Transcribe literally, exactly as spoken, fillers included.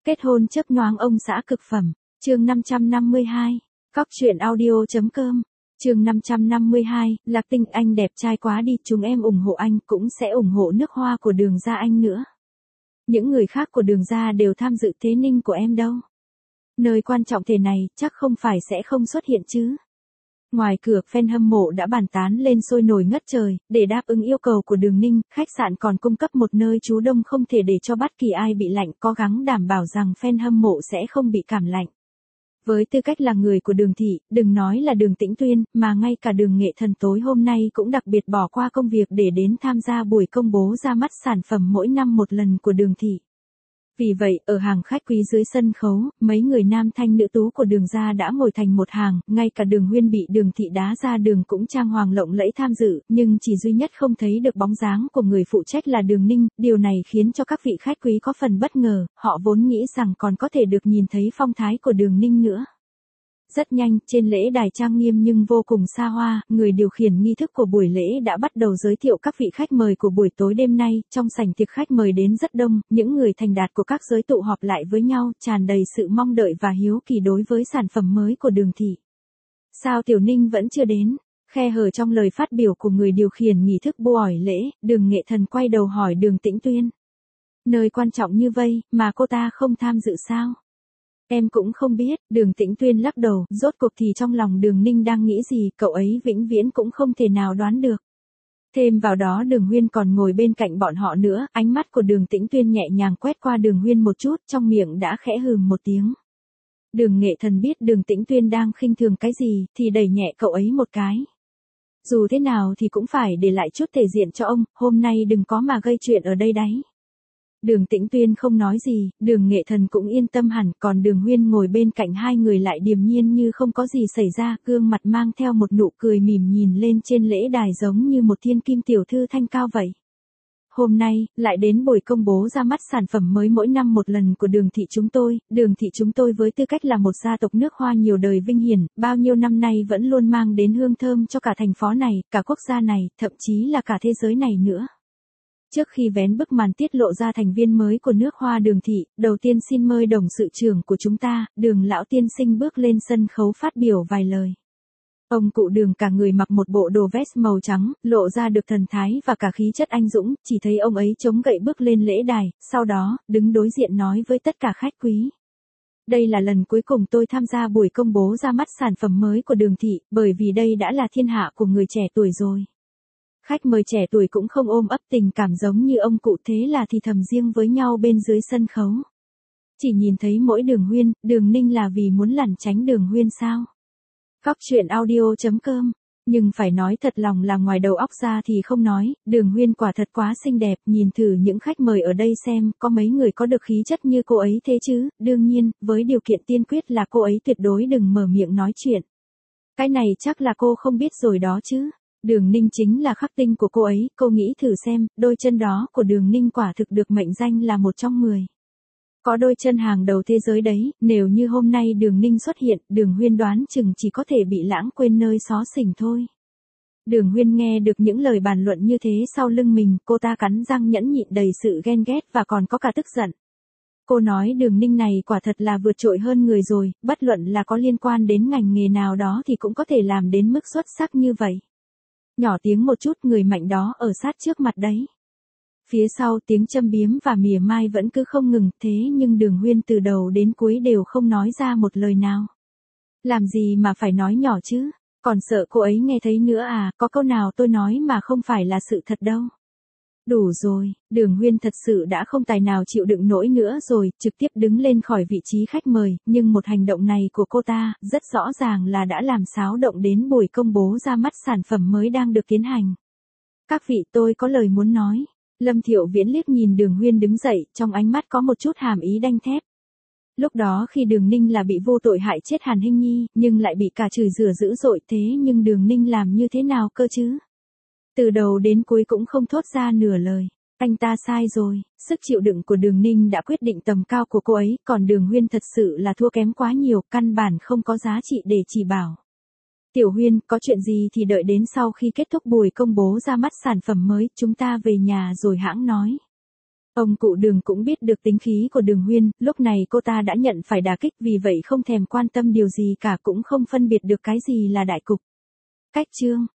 Kết hôn chớp nhoáng ông xã cực phẩm, chương năm trăm năm mươi hai, cóc truyện audio.com, chương năm trăm năm mươi hai, Lạc Tinh anh đẹp trai quá đi, chúng em ủng hộ anh cũng sẽ ủng hộ nước hoa của Đường gia anh nữa. Những người khác của Đường gia đều tham dự thế ninh của em đâu. Nơi quan trọng thế này chắc không phải sẽ không xuất hiện chứ. Ngoài cửa fan hâm mộ đã bàn tán lên sôi nổi ngất trời, để đáp ứng yêu cầu của Đường Ninh, khách sạn còn cung cấp một nơi trú đông không thể để cho bất kỳ ai bị lạnh, cố gắng đảm bảo rằng fan hâm mộ sẽ không bị cảm lạnh. Với tư cách là người của Đường thị, đừng nói là Đường Tĩnh Tuyên, mà ngay cả Đường Nghệ Thần tối hôm nay cũng đặc biệt bỏ qua công việc để đến tham gia buổi công bố ra mắt sản phẩm mỗi năm một lần của Đường thị. Vì vậy, ở hàng khách quý dưới sân khấu, mấy người nam thanh nữ tú của Đường gia đã ngồi thành một hàng, ngay cả Đường Huyên bị Đường thị đá ra đường cũng trang hoàng lộng lẫy tham dự, nhưng chỉ duy nhất không thấy được bóng dáng của người phụ trách là Đường Ninh, điều này khiến cho các vị khách quý có phần bất ngờ, họ vốn nghĩ rằng còn có thể được nhìn thấy phong thái của Đường Ninh nữa. Rất nhanh, trên lễ đài trang nghiêm nhưng vô cùng xa hoa, người điều khiển nghi thức của buổi lễ đã bắt đầu giới thiệu các vị khách mời của buổi tối đêm nay, trong sảnh tiệc khách mời đến rất đông, những người thành đạt của các giới tụ họp lại với nhau, tràn đầy sự mong đợi và hiếu kỳ đối với sản phẩm mới của Đường thị. Sao Tiểu Ninh vẫn chưa đến? Khe hở trong lời phát biểu của người điều khiển nghi thức buổi lễ, Đường Nghệ Thần quay đầu hỏi Đường Tĩnh Tuyên. Nơi quan trọng như vậy, mà cô ta không tham dự sao? Em cũng không biết, Đường Tĩnh Tuyên lắc đầu, rốt cuộc thì trong lòng Đường Ninh đang nghĩ gì, cậu ấy vĩnh viễn cũng không thể nào đoán được. Thêm vào đó Đường Huyên còn ngồi bên cạnh bọn họ nữa, ánh mắt của Đường Tĩnh Tuyên nhẹ nhàng quét qua Đường Huyên một chút, trong miệng đã khẽ hừm một tiếng. Đường Nghệ Thần biết Đường Tĩnh Tuyên đang khinh thường cái gì, thì đẩy nhẹ cậu ấy một cái. Dù thế nào thì cũng phải để lại chút thể diện cho ông, hôm nay đừng có mà gây chuyện ở đây đấy. Đường Tĩnh Tuyên không nói gì, Đường Nghệ Thần cũng yên tâm hẳn, còn Đường Huyên ngồi bên cạnh hai người lại điềm nhiên như không có gì xảy ra, gương mặt mang theo một nụ cười mỉm nhìn lên trên lễ đài giống như một thiên kim tiểu thư thanh cao vậy. Hôm nay, lại đến buổi công bố ra mắt sản phẩm mới mỗi năm một lần của Đường thị chúng tôi, Đường thị chúng tôi với tư cách là một gia tộc nước hoa nhiều đời vinh hiển, bao nhiêu năm nay vẫn luôn mang đến hương thơm cho cả thành phố này, cả quốc gia này, thậm chí là cả thế giới này nữa. Trước khi vén bức màn tiết lộ ra thành viên mới của nước hoa Đường thị, đầu tiên xin mời đồng sự trưởng của chúng ta, Đường lão tiên sinh bước lên sân khấu phát biểu vài lời. Ông cụ Đường cả người mặc một bộ đồ vest màu trắng, lộ ra được thần thái và cả khí chất anh dũng, chỉ thấy ông ấy chống gậy bước lên lễ đài, sau đó, đứng đối diện nói với tất cả khách quý. Đây là lần cuối cùng tôi tham gia buổi công bố ra mắt sản phẩm mới của Đường thị, bởi vì đây đã là thiên hạ của người trẻ tuổi rồi. Khách mời trẻ tuổi cũng không ôm ấp tình cảm giống như ông cụ, thế là thì thầm riêng với nhau bên dưới sân khấu. Chỉ nhìn thấy mỗi Đường Huyên, Đường Ninh là vì muốn lẩn tránh Đường Huyên sao? Cóc truyện audio.com, nhưng phải nói thật lòng là ngoài đầu óc ra thì không nói, Đường Huyên quả thật quá xinh đẹp, nhìn thử những khách mời ở đây xem, có mấy người có được khí chất như cô ấy thế chứ, đương nhiên, với điều kiện tiên quyết là cô ấy tuyệt đối đừng mở miệng nói chuyện. Cái này chắc là cô không biết rồi đó chứ. Đường Ninh chính là khắc tinh của cô ấy, cô nghĩ thử xem, đôi chân đó của Đường Ninh quả thực được mệnh danh là một trong mười. Có đôi chân hàng đầu thế giới đấy, nếu như hôm nay Đường Ninh xuất hiện, Đường Huyên đoán chừng chỉ có thể bị lãng quên nơi xó xỉnh thôi. Đường Huyên nghe được những lời bàn luận như thế sau lưng mình, cô ta cắn răng nhẫn nhịn đầy sự ghen ghét và còn có cả tức giận. Cô nói Đường Ninh này quả thật là vượt trội hơn người rồi, bất luận là có liên quan đến ngành nghề nào đó thì cũng có thể làm đến mức xuất sắc như vậy. Nhỏ tiếng một chút, người mạnh đó ở sát trước mặt đấy. Phía sau tiếng châm biếm và mỉa mai vẫn cứ không ngừng, thế nhưng Đường Huyên từ đầu đến cuối đều không nói ra một lời nào. Làm gì mà phải nói nhỏ chứ, còn sợ cô ấy nghe thấy nữa à, có câu nào tôi nói mà không phải là sự thật đâu. Đủ rồi, Đường Huyên thật sự đã không tài nào chịu đựng nổi nữa rồi, trực tiếp đứng lên khỏi vị trí khách mời, nhưng một hành động này của cô ta, rất rõ ràng là đã làm xáo động đến buổi công bố ra mắt sản phẩm mới đang được tiến hành. Các vị, tôi có lời muốn nói. Lâm Thiệu Viễn liếc nhìn Đường Huyên đứng dậy, trong ánh mắt có một chút hàm ý đanh thép. Lúc đó khi Đường Ninh là bị vô tội hại chết Hàn Hinh Nhi, nhưng lại bị cả chửi rủa dữ dội, thế nhưng Đường Ninh làm như thế nào cơ chứ? Từ đầu đến cuối cũng không thốt ra nửa lời. Anh ta sai rồi, sức chịu đựng của Đường Ninh đã quyết định tầm cao của cô ấy, còn Đường Huyên thật sự là thua kém quá nhiều, căn bản không có giá trị để chỉ bảo. Tiểu Huyên, có chuyện gì thì đợi đến sau khi kết thúc buổi công bố ra mắt sản phẩm mới, chúng ta về nhà rồi hãng nói. Ông cụ Đường cũng biết được tính khí của Đường Huyên, lúc này cô ta đã nhận phải đả kích vì vậy không thèm quan tâm điều gì cả cũng không phân biệt được cái gì là đại cục. Cách chương